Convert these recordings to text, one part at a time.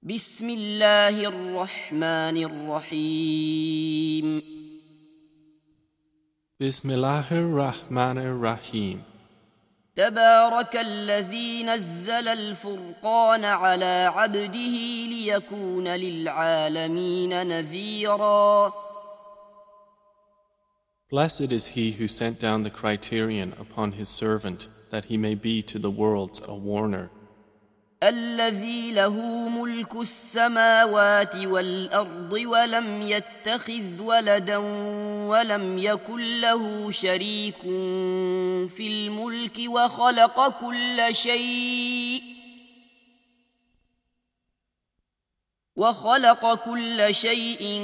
بسم الله الرحمن الرحيم Bismillahir Rahmanir Rahim. تبارك الذي نزل الفرقان على عبده ليكون للعالمين نذيرا Blessed is he who sent down the criterion upon his servant that he may be to the worlds a warner. الذي له ملك السماوات والأرض ولم يتخذ ولدا ولم يكن له شريك في الملك وخلق كل شيء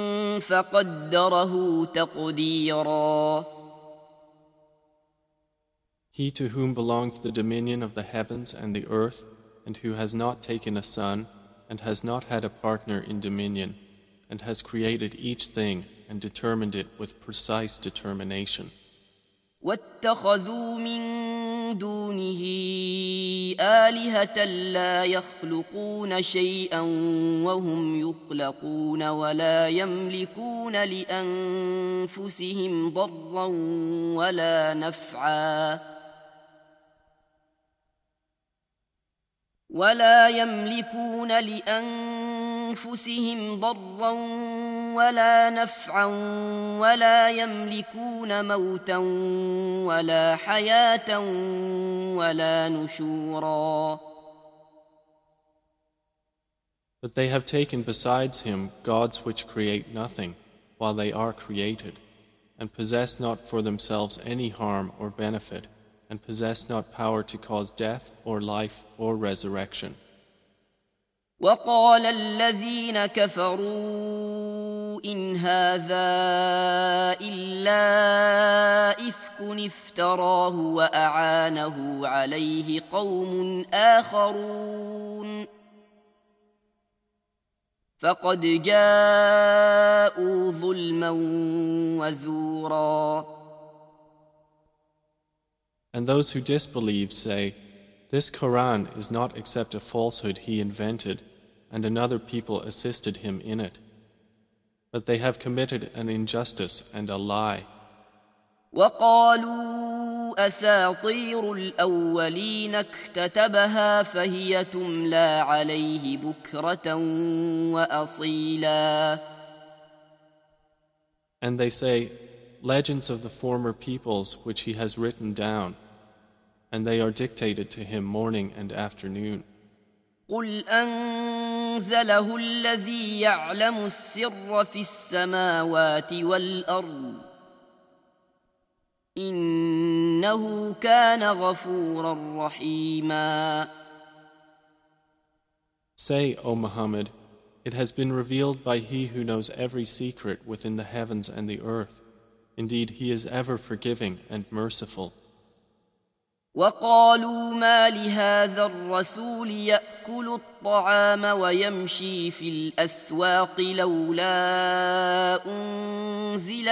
فقدره تقديرا. He to whom belongs the dominion of the heavens and the earth, and who has not taken a son, and has not had a partner in dominion, and has created each thing and determined it with precise determination. واتخذوا من دونه آلهة لا يخلقون شيئا وهم يخلقون ولا يملكون لأنفسهم ضرا ولا نفعا ولا يملكون موتا ولا حياة ولا نشورا. But they have taken besides him gods which create nothing, while they are created, and possess not for themselves any harm or benefit, and possess not power to cause death or life or resurrection. وقال الذين كفروا إن هذا إلا إفك افتراه وأعانه عليه قوم آخرون فقد جاءوا ظلما وزورا. And those who disbelieve say, this Quran is not except a falsehood he invented, and another people assisted him in it. But they have committed an injustice and a lie. وقالوا أساطير الأولين اكتتبها فهي تملى عليه بكرة وأصيلا. And they say, legends of the former peoples which he has written down, and they are dictated to him morning and afternoon. قل أنزله الذي يعلم السر في السماوات والأرض إنه كان غفورا رحيما. Say, O Muhammad, it has been revealed by he who knows every secret within the heavens and the earth. Indeed, he is ever forgiving and merciful. وقالوا ما لهذا الرسول يأكل الطعام ويمشي في الأسواق لولا أنزل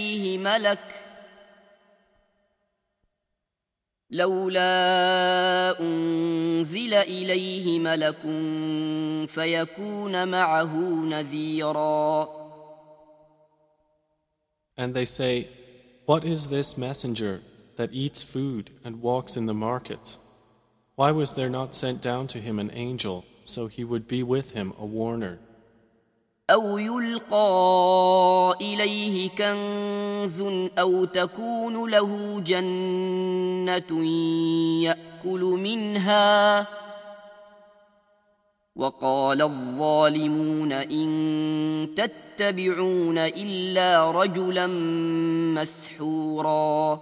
إليه ملك فيكون معه نذيرا. And they say, what is this messenger that eats food and walks in the markets? Why was there not sent down to him an angel, so he would be with him a warner? أو يلقى إليه كنز أو تكون له جنة يأكل منها وقال الظالمون إن تتبعون إلا رجلا مسحورا.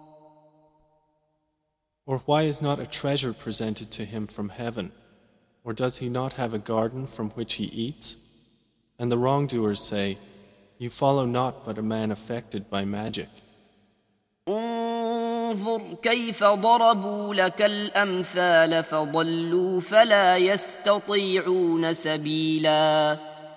Or why is not a treasure presented to him from heaven? Or does he not have a garden from which he eats? And the wrongdoers say, you follow not but a man affected by magic. انظر كيف ضربوا لك الأمثال فضلوا فلا يستطيعون سبيلا.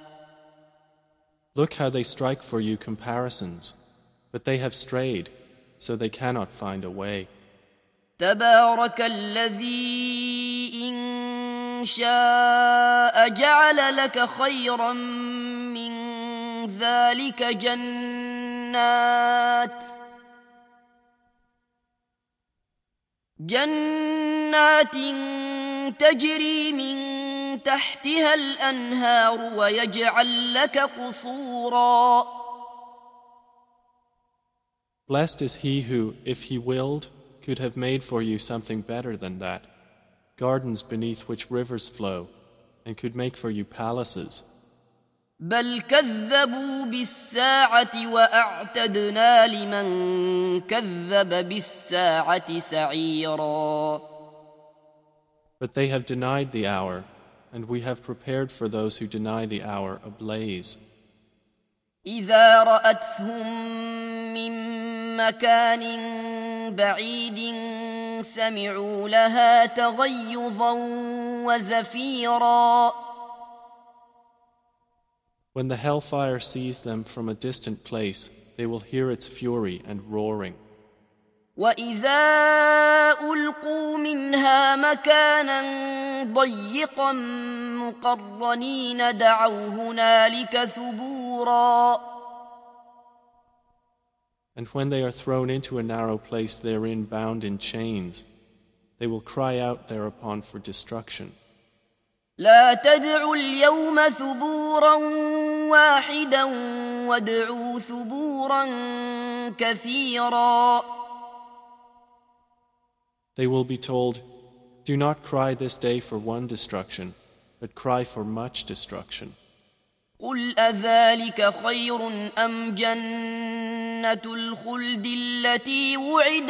Look how they strike for you comparisons, but they have strayed, so they cannot find a way. تبارك الذي إن شاء جعل لك خيرا من ذلك جنات تجري من تحتها الأنهار ويجعل لك قصورا. Blessed is he who, if he willed, could have made for you something better than that, gardens beneath which rivers flow, and could make for you palaces. بل كذبوا بالساعة وأعتدنا لمن كذب بالساعة سعيرا. But they have denied the hour, and we have prepared for those who deny the hour a blaze. إذا رأتهم من مكان بعيد سمعوا لها تغيظا وزفيرا. When the hellfire sees them from a distant place, they will hear its fury and roaring. وإذا ألقوا منها مكانا ضيقا مقرنين دعوا هنالك ثبورا. And when they are thrown into a narrow place therein bound in chains, they will cry out thereupon for destruction. لا تدعوا اليوم ثبورا واحدا وادعوا ثبورا كثيرا. They will be told, do not cry this day for one destruction, but cry for much destruction. قل أذلك خير أم جنة الخلد التي وعد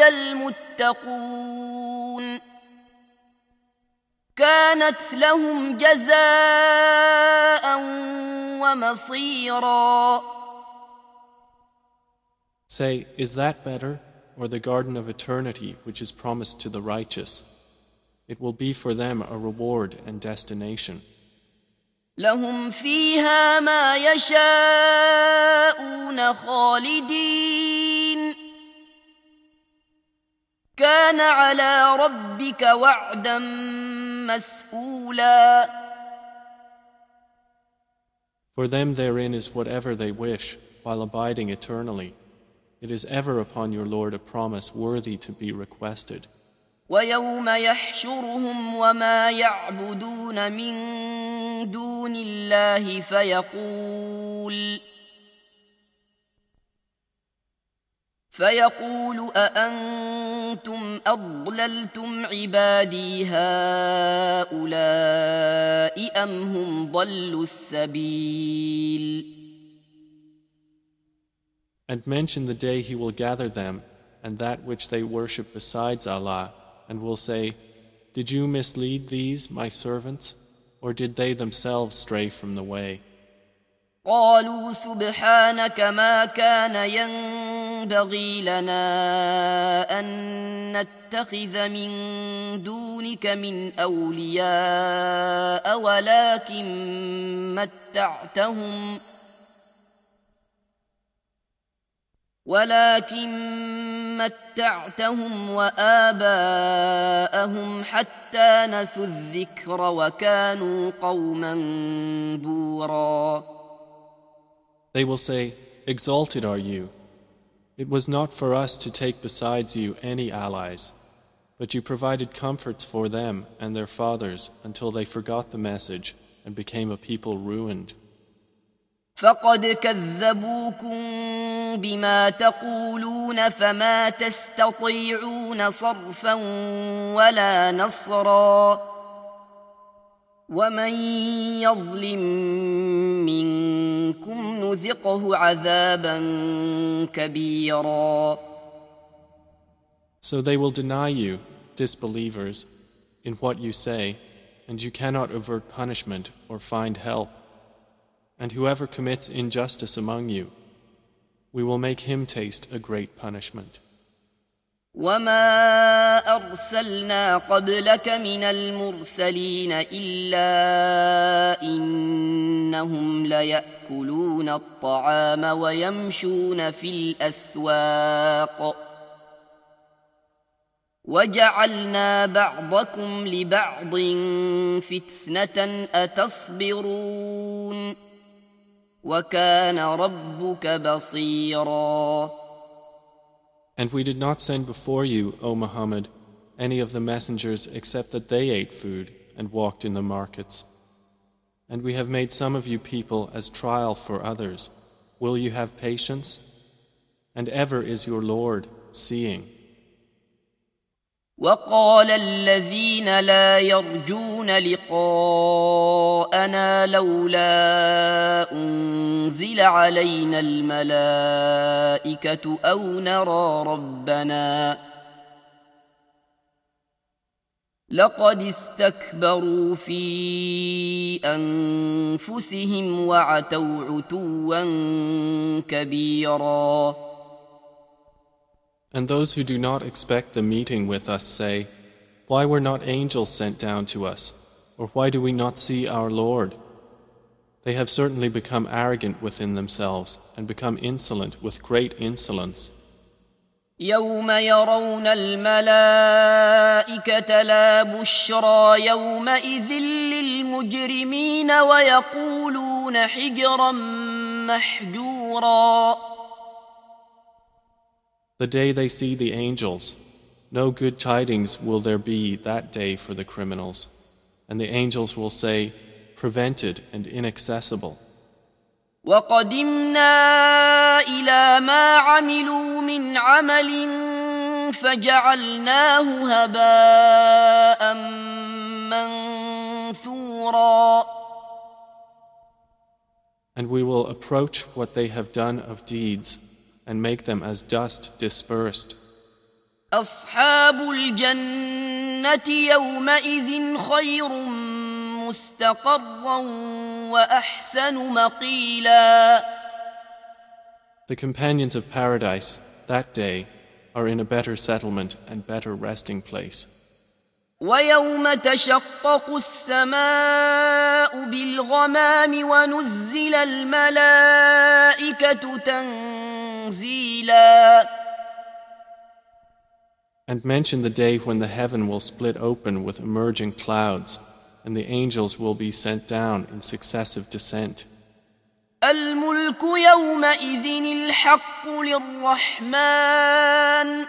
المتقون كانت لهم جزاء ومصيرا. Say, is that better, or the garden of eternity which is promised to the righteous? It will be for them a reward and destination. لهم فيها ما يشاءون خالدين كان على ربك وعدا مسئولا. For them therein is whatever they wish, while abiding eternally. It is ever upon your Lord a promise worthy to be requested. ويوم يحشرهم وما يعبدون من دون الله فيقول أأنتم أضللتم عبادي هؤلاء أم هم ضلوا السبيل. And mention the day he will gather them and that which they worship besides Allah, and will say, did you mislead these, my servants, or did they themselves stray from the way? قالوا سبحانك ما كان ينبغي لنا أن نتخذ من دونك من أولياء ولكن متعتهم وآباءهم حتى نسوا الذكر وكانوا قوما بورا. They will say, exalted are you. It was not for us to take besides you any allies, but you provided comforts for them and their fathers until they forgot the message and became a people ruined. فقد كذبوكم بما تقولون فما تستطيعون صرفا ولا نصرا ومن يظلم منكم نذقه عذابا كبيرا. So they will deny you, disbelievers, in what you say, and you cannot avert punishment or find help. And whoever commits injustice among you, we will make him taste a great punishment. وما أرسلنا قبلك من المرسلين إلا إنهم ليأكلون الطعام ويمشون في الأسواق وجعلنا بعضكم لبعض فتنة أتصبرون وكان ربك بصيرا. And we did not send before you, O Muhammad, any of the messengers except that they ate food and walked in the markets. And we have made some of you people as trial for others. Will you have patience? And ever is your Lord seeing. وقال الذين لا يرجون لقاءنا لولا أنزل علينا الملائكة أو نرى ربنا لقد استكبروا في أنفسهم وعتوا عتوا كبيرا. And those who do not expect the meeting with us say, why were not angels sent down to us? Or why do we not see our Lord? They have certainly become arrogant within themselves and become insolent with great insolence. يوم يرون الملائكة لا بشرى يومئذ للمجرمين ويقولون حجرا محجورا. The day they see the angels, no good tidings will there be that day for the criminals, and the angels will say, prevented and inaccessible. وقدمنا إلى ما عملوا من عمل فجعلناه هباء منثورا. And we will approach what they have done of deeds and make them as dust dispersed. أصحاب الجنة يومئذ خير مستقرا وأحسن مقيلا. The companions of paradise that day are in a better settlement and better resting place. ويوم تشقق السماء بالغمام ونزل الملائكة تنزيلا. And mention the day when the heaven will split open with emerging clouds, and the angels will be sent down in successive descent. الملك يومئذ الحق للرحمن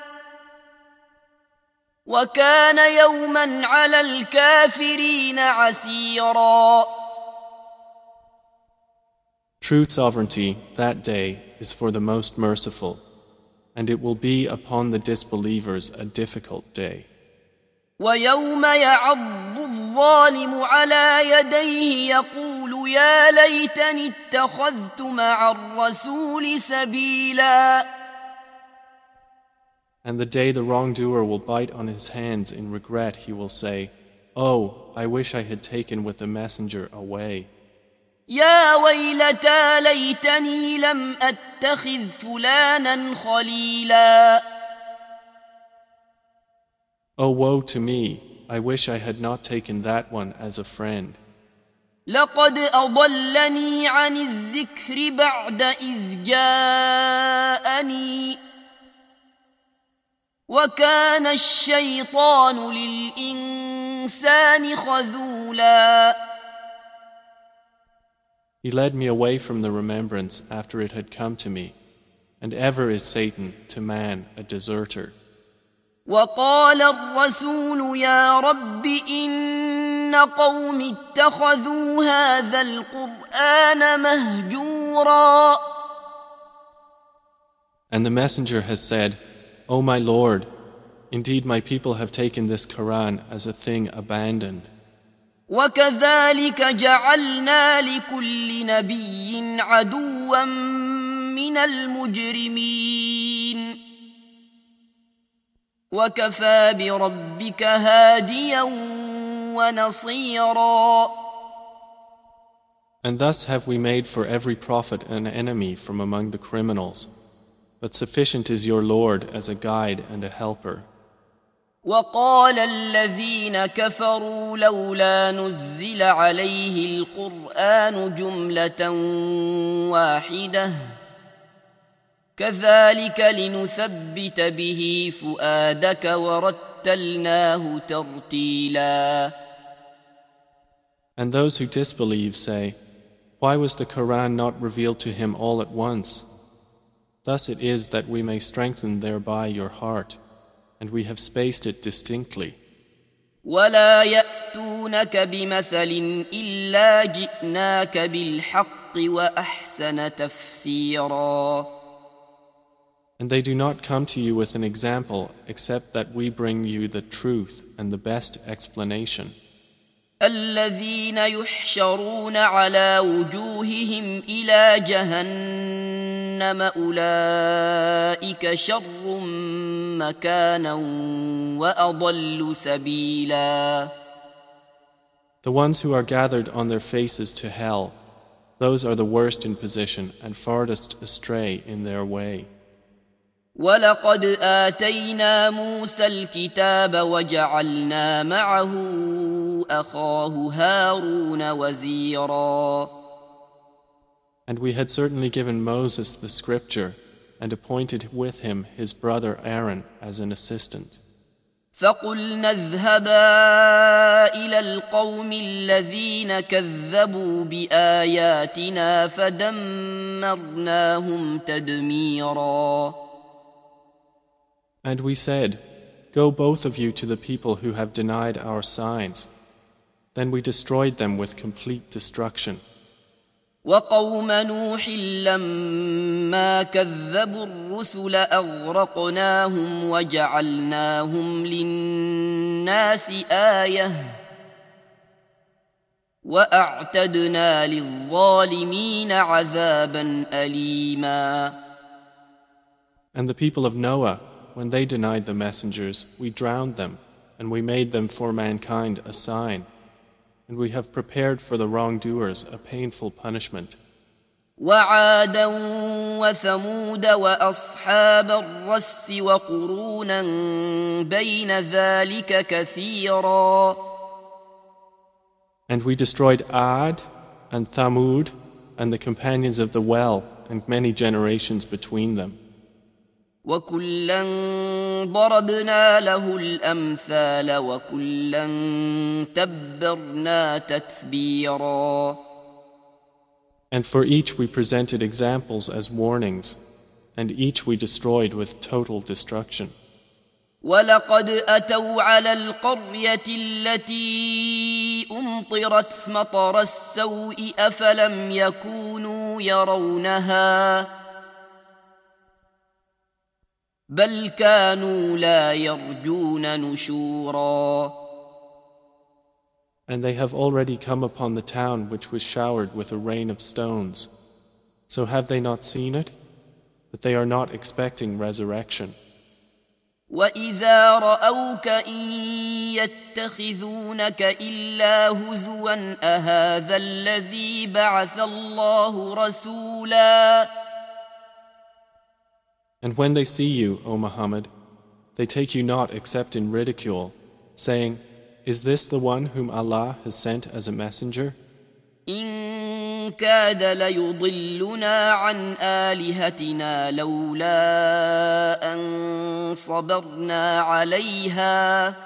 وكان يوما على الكافرين عسيرا. True sovereignty that day is for the most merciful, and it will be upon the disbelievers a difficult day. ويوم يعض الظالم على يديه يقول يا ليتني اتخذت مع الرسول سبيلا. And the day the wrongdoer will bite on his hands in regret, he will say, oh, I wish I had taken with the messenger away. يا ويلتى ليتني لم أتخذ فلانا خليلا. Oh, woe to me, I wish I had not taken that one as a friend. لقد أضلني عن الذكر بعد إذ جاءني وكان الشيطان للإنسان خذولا. He led me away from the remembrance after it had come to me, and ever is Satan to man a deserter. وقال الرسول يا رب إن قوم اتخذوا هذا القرآن مهجورا. And the messenger has said, O my Lord, indeed my people have taken this Quran as a thing abandoned. وكذلك جعلنا لكل نبي عدوا من المجرمين وكفى بربك هاديا ونصيرا. And thus have we made for every prophet an enemy from among the criminals, but sufficient is your Lord as a guide and a helper. وقال الذين كفروا لولا نزل عليه القرآن جملة واحدة كذلك لنثبت به فؤادك ورتلناه وَرَتَّلْنَاهُ تَرْتِيلًا. And those who disbelieve say, why was the Quran not revealed to him all at once? Thus it is that we may strengthen thereby your heart, and we have spaced it distinctly. وَلَا يَأْتُونَكَ بِمَثَلٍ إِلَّا جِئْنَاكَ بِالْحَقِّ وَأَحْسَنَ تَفْسِيرًا. And they do not come to you with an example except that we bring you the truth and the best explanation. الذين يحشرون على وجوههم إلى جهنم أولئك شر مكانا وأضل سبيلا. The ones who are gathered on their faces to hell, those are the worst in position and farthest astray in their way. ولقد آتينا موسى الكتاب وجعلنا معه أخاه هارون وزيرا. And we had certainly given Moses the scripture and appointed with him his brother Aaron as an assistant. فقلنا اذهبا إلى القوم الذين كذبوا بآياتنا فدمرناهم تدميرا. And we said, go both of you to the people who have denied our signs. Then we destroyed them with complete destruction. وقوم نوح لما كذبوا الرسل أغرقناهم وجعلناهم للناس آية وأعتدنا للظالمين عذابا أليما. And the people of Noah, when they denied the messengers, we drowned them, and we made them for mankind a sign. And we have prepared for the wrongdoers a painful punishment. وعادا وثمود وأصحاب الرس وقرونا بين ذلك كثيرا. And we destroyed Ad and Thamud and the companions of the well and many generations between them. وكلا ضربنا له الأمثال وكلا تبرنا تتبيرا. And for each we presented examples as warnings, and each we destroyed with total destruction. ولقد أتوا على القرية التي أمطرت مطر السوء أفلم يكونوا يرونها بل كانوا لا يرجون نشورا. And they have already come upon the town which was showered with a rain of stones. So have they not seen it? But they are not expecting resurrection. وَإِذَا رَأَوْكَ إِن يَتَّخِذُونَكَ إِلَّا هُزُوًا أَهَذَا الَّذِي بَعَثَ اللَّهُ رَسُولًا. And when they see you, O Muhammad, they take you not except in ridicule, saying, is this the one whom Allah has sent as a messenger? إِن كَادَ لَيُضِلُّنَا عَنْ آلِهَتِنَا لَوْلَا أَن صَبَرْنَا عَلَيْهَا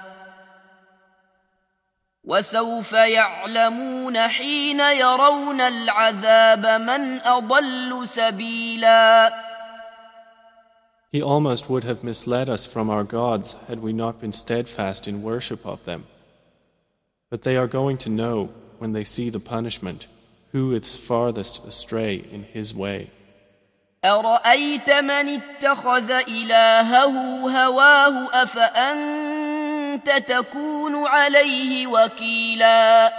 وَسَوْفَ يَعْلَمُونَ حِينَ يَرَوْنَ الْعَذَابَ مَنْ أَضَلُّ سَبِيلًا. He almost would have misled us from our gods had we not been steadfast in worship of them. But they are going to know, when they see the punishment, who is farthest astray in his way. أَرَأَيْتَ مَنِ اتَّخَذَ إِلَهَهُ هَوَاهُ أَفَأَنْتَ تَكُونُ عَلَيْهِ وَكِيلًا.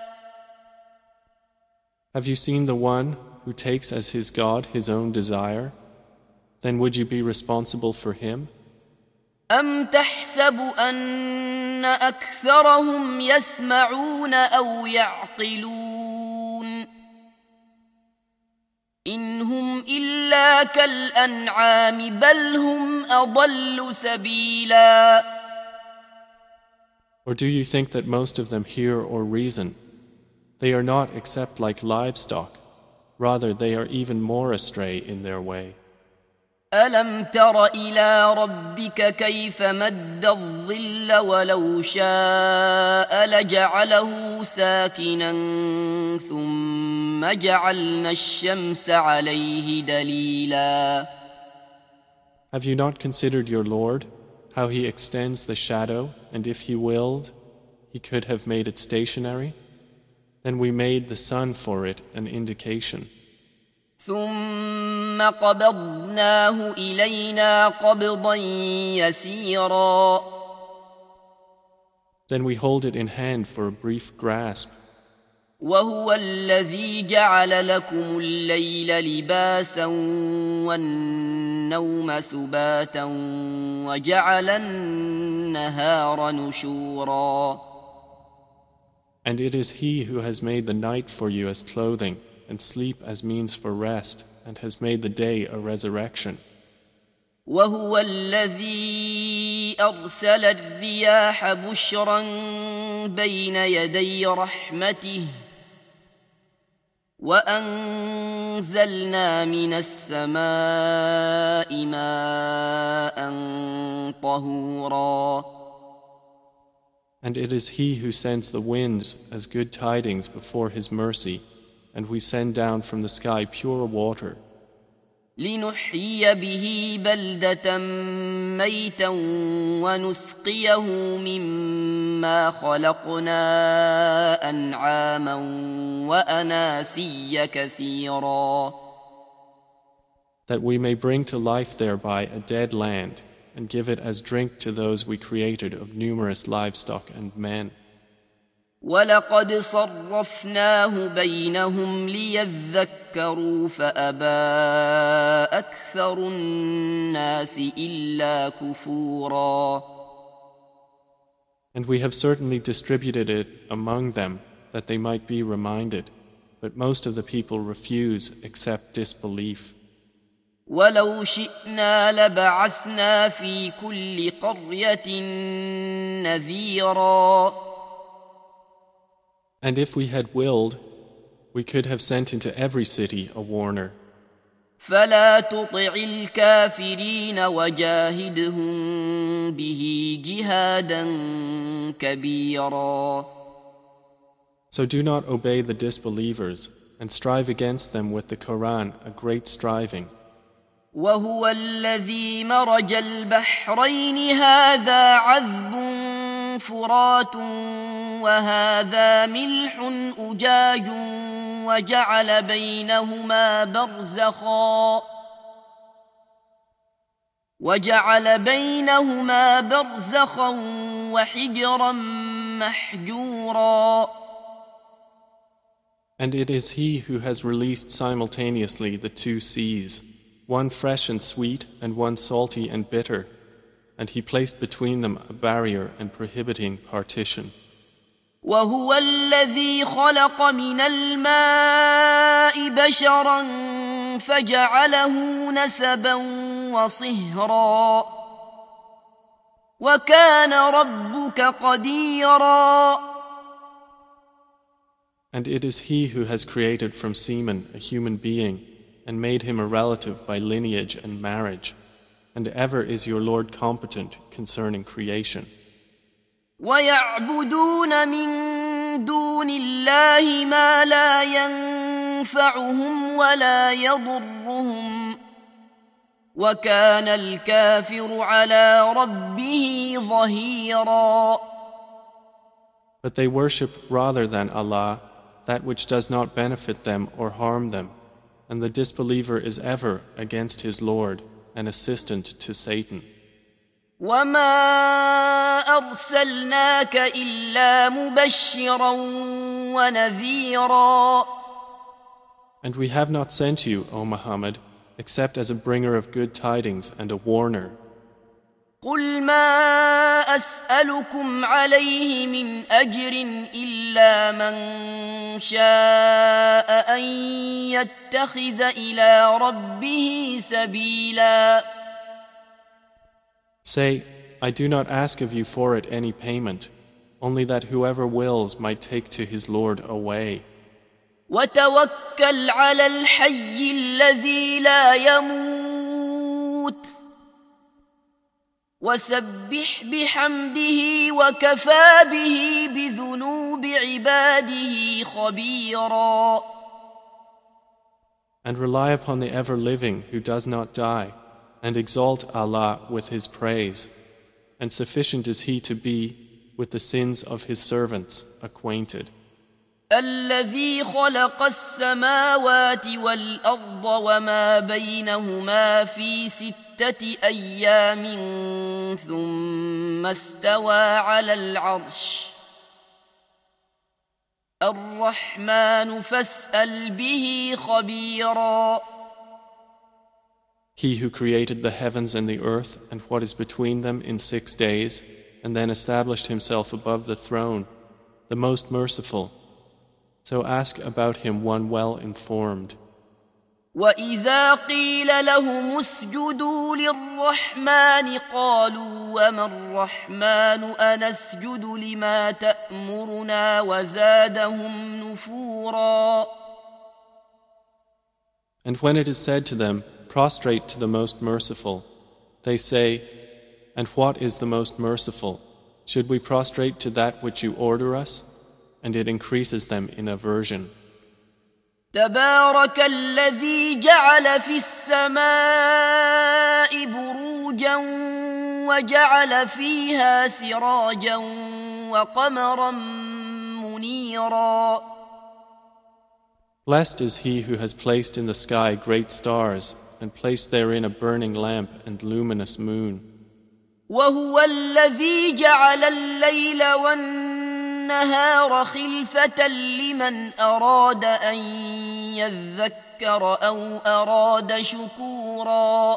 Have you seen the one who takes as his God his own desire? Then would you be responsible for him? أَمْ تَحْسَبُ أَنَّ أَكْثَرَهُمْ يَسْمَعُونَ أَوْ يَعْقِلُونَ إِنْ هُمْ إِلَّا كَالْأَنْعَامِ بَلْ هُمْ أَضَلُّ سَبِيلًا. Or do you think that most of them hear or reason? They are not except like livestock. Rather, they are even more astray in their way. ألم تر إلى ربك كيف مد الظل ولو شاء لجعله ساكنا ثم جعلنا الشمس عليه دليلا. Have you not considered your Lord, how he extends the shadow, and if he willed, he could have made it stationary? Then we made the sun for it an indication. ثم قبضناه إلينا قبضا يسيرا. Then we hold it in hand for a brief grasp. وهو الذي جعل لكم الليل لباسا والنوم سباتا وجعل النهار نشورا. And it is he who has made the night for you as clothing, and sleep as means for rest, and has made the day a resurrection. وهو الذي أرسل الرياح بشرا بين يدي رحمته وأنزلنا من السماء ماء طهورا. And it is he who sends the winds as good tidings before his mercy, and we send down from the sky pure water. لنحيي به بلدة ميتا ونسقيه مما خلقنا أنعاما وأناسيا كثيرا. That we may bring to life thereby a dead land, and give it as drink to those we created of numerous livestock and men. ولقد صرفناه بينهم ليذكروا فأبى أكثر الناس إلا كفورا. And we have certainly distributed it among them that they might be reminded, but most of the people refuse except disbelief. ولو شئنا لبعثنا في كل قرية نذيرا. And if we had willed, we could have sent into every city a warner. فلا تطع الكافرين وجاهدهم به جهادا كبيرا. So do not obey the disbelievers, and strive against them with the Quran a great striving. وهو الذي مرج البحرين هذا عذب فرات وهذا ملح أجاج وجعل بينهما برزخا وحجرا محجورا. And it is he who has released simultaneously the two seas, one fresh and sweet and one salty and bitter, and he placed between them a barrier and prohibiting partition. وهو الذي خلق من الماء بشرا فجعله نسبا وصهرا وكان ربك قديرا. And it is he who has created from semen a human being and made him a relative by lineage and marriage, and ever is your Lord competent concerning creation. ويعبدون من دون الله ما لا ينفعهم ولا يضرهم وكان الكافر على ربه ظهيرا. But they worship rather than Allah that which does not benefit them or harm them, and the disbeliever is ever against his Lord an assistant to Satan. وما أرسلناك إلا مبشرا ونذيرا. And we have not sent you, O Muhammad, except as a bringer of good tidings and a warner. قل ما أسألكم عليه من أجر إلا من شاء أن يتخذ إلى ربه سبيلا. Say, I do not ask of you for it any payment, only that whoever wills might take to his Lord a way. وتوكل على الحي الذي لا يموت وسبح بحمده وكفى به بذنوب عباده خبيرا. And rely upon the ever-living who does not die, and exalt Allah with His praise, and sufficient is He to be with the sins of His servants acquainted. الذي خلق السماوات والأرض وما بينهما في 6 أيام ثم استوى على العرش الرحمن فاسأل به خبيرا. He who created the heavens and the earth and what is between them in 6 days, and then established Himself above the throne, the most merciful. So ask about Him one well informed. وَإِذَا قِيلَ لَهُمُ اسْجُدُوا لِلرَّحْمَنِ قَالُوا وَمَا الرَّحْمَنُ أَنَسْجُدُ لِمَا تَأْمُرُنَا وَزَادَهُمْ نُفُورًا. And when it is said to them, prostrate to the most merciful, they say, and what is the most merciful? Should we prostrate to that which you order us? And it increases them in aversion. تبارك الذي جعل في السماء بروجا وجعل فيها سراجا وقمرا منيرا. Blessed is He who has placed in the sky great stars and placed therein a burning lamp and luminous moon. وهو الذي جعل الليل والنهار خلفة لمن أراد أن يذكر أو أراد شكورا.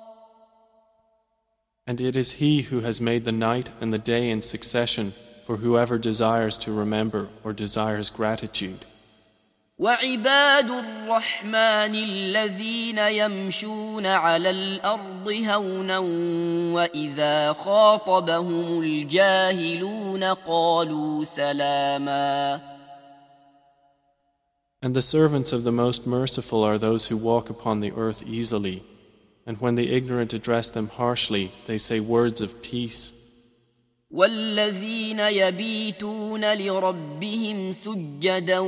And it is He who has made the night and the day in succession for whoever desires to remember or desires gratitude. وعباد الرحمن الذين يمشون على الأرض هونا وإذا خاطبهم الجاهلون قالوا سلاما. And the servants of the Most Merciful are those who walk upon the earth easily, and when the ignorant address them harshly, they say words of peace. والذين يبيتون لربهم سجدا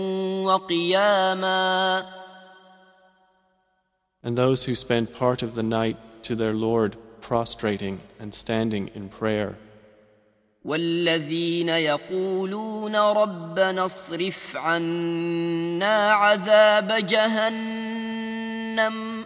وقياما. And those who spend part of the night to their Lord prostrating and standing in prayer. والذين يقولون ربنا اصرف عنا عذاب جهنم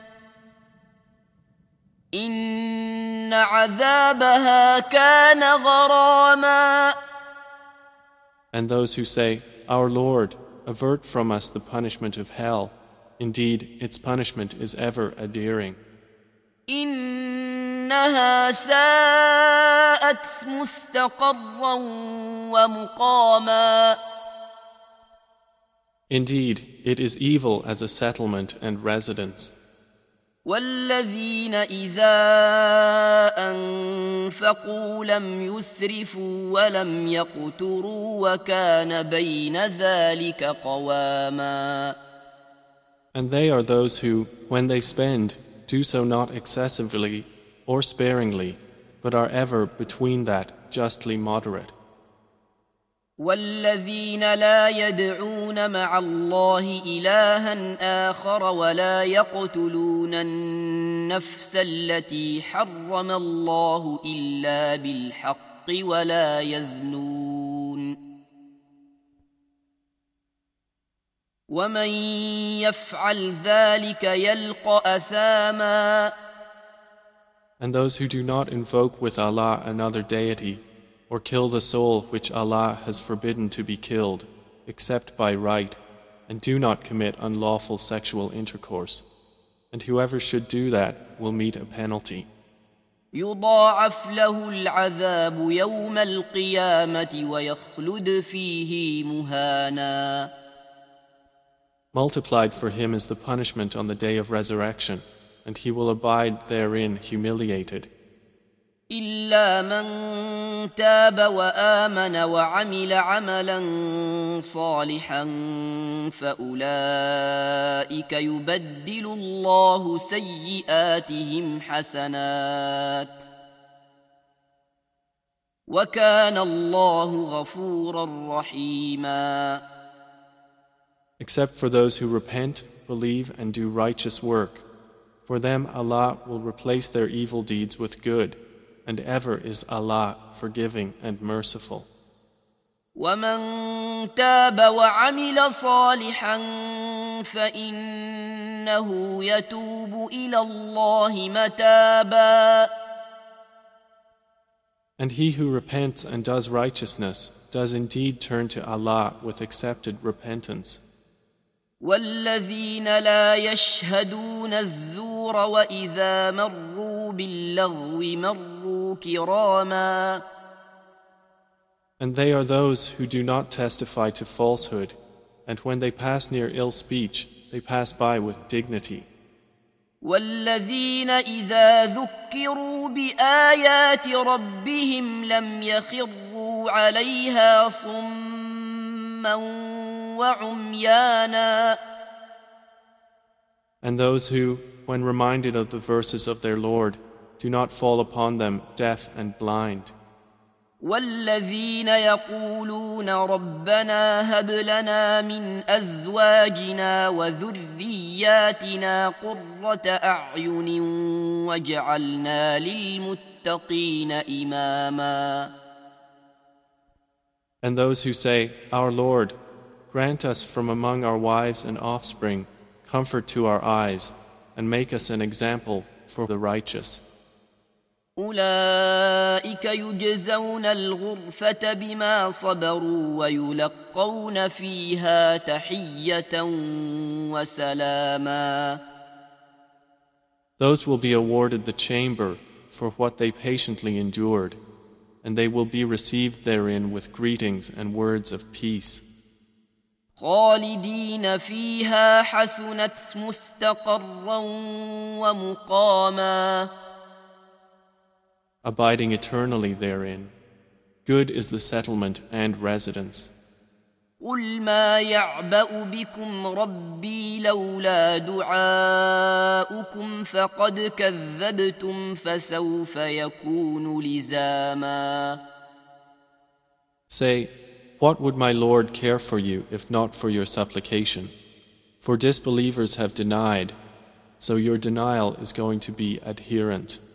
إن عذابها كان غراما. And those who say, Our Lord, avert from us the punishment of hell. Indeed, its punishment is ever adhering. إنها ساءت مستقرا ومقاما. Indeed, it is evil as a settlement and residence. والذين إذا أنفقوا لم يسرفوا ولم يقتروا وكان بين ذلك قواما. And they are those who, when they spend, do so not excessively or sparingly, but are ever between that justly moderate. والذين لا يدعون مع الله إلها آخر ولا يقتلون النفس التي حرم الله إلا بالحق ولا يزنون ومن يفعل ذلك يلقى أثاما. And those who do not invoke with Allah another deity, or kill the soul which Allah has forbidden to be killed, except by right, and do not commit unlawful sexual intercourse. And whoever should do that will meet a penalty. يضاعف له العذاب يوم القيامة ويخلد فيه مهانا. Multiplied for him is the punishment on the day of resurrection, and he will abide therein humiliated. إلا من تاب وآمن وعمل عملا صالحا فأولئك يبدل الله سيئاتهم حسنات وكان الله غفورا رحيما. Except for those who repent, believe, and do righteous work. For them Allah will replace their evil deeds with good, and ever is Allah forgiving and merciful. ومن تاب وعمل صالحا فإنه يتوب إلى الله متابا. And he who repents and does righteousness does indeed turn to Allah with accepted repentance. والذين لا يشهدون الزور وإذا مروا باللغو مروا كراما. And they are those who do not testify to falsehood, and when they pass near ill speech, they pass by with dignity. والذين إذا ذكروا بآيات ربهم لم يخروا عليها صما وعميانا. And those who, when reminded of the verses of their Lord, do not fall upon them deaf and blind. والذين يقولون ربنا هب لنا من أزواجنا وذرياتنا قرة أعين واجعلنا للمتقين إماما. And those who say, Our Lord, grant us from among our wives and offspring comfort to our eyes, and make us an example for the righteous. أولئك يجزون الغرفة بما صبروا ويلقون فيها تحية وسلاما. Those will be awarded the chamber for what they patiently endured, and they will be received therein with greetings and words of peace. خالدين فيها حسنت مستقرا ومقاما. Abiding eternally therein. Good is the settlement and residence. قل ما يعبأ بكم ربي لولا دعاؤكم فقد كذبتم فسوف يكون لزاما. Say, what would my Lord care for you if not for your supplication? For disbelievers have denied, so your denial is going to be adherent.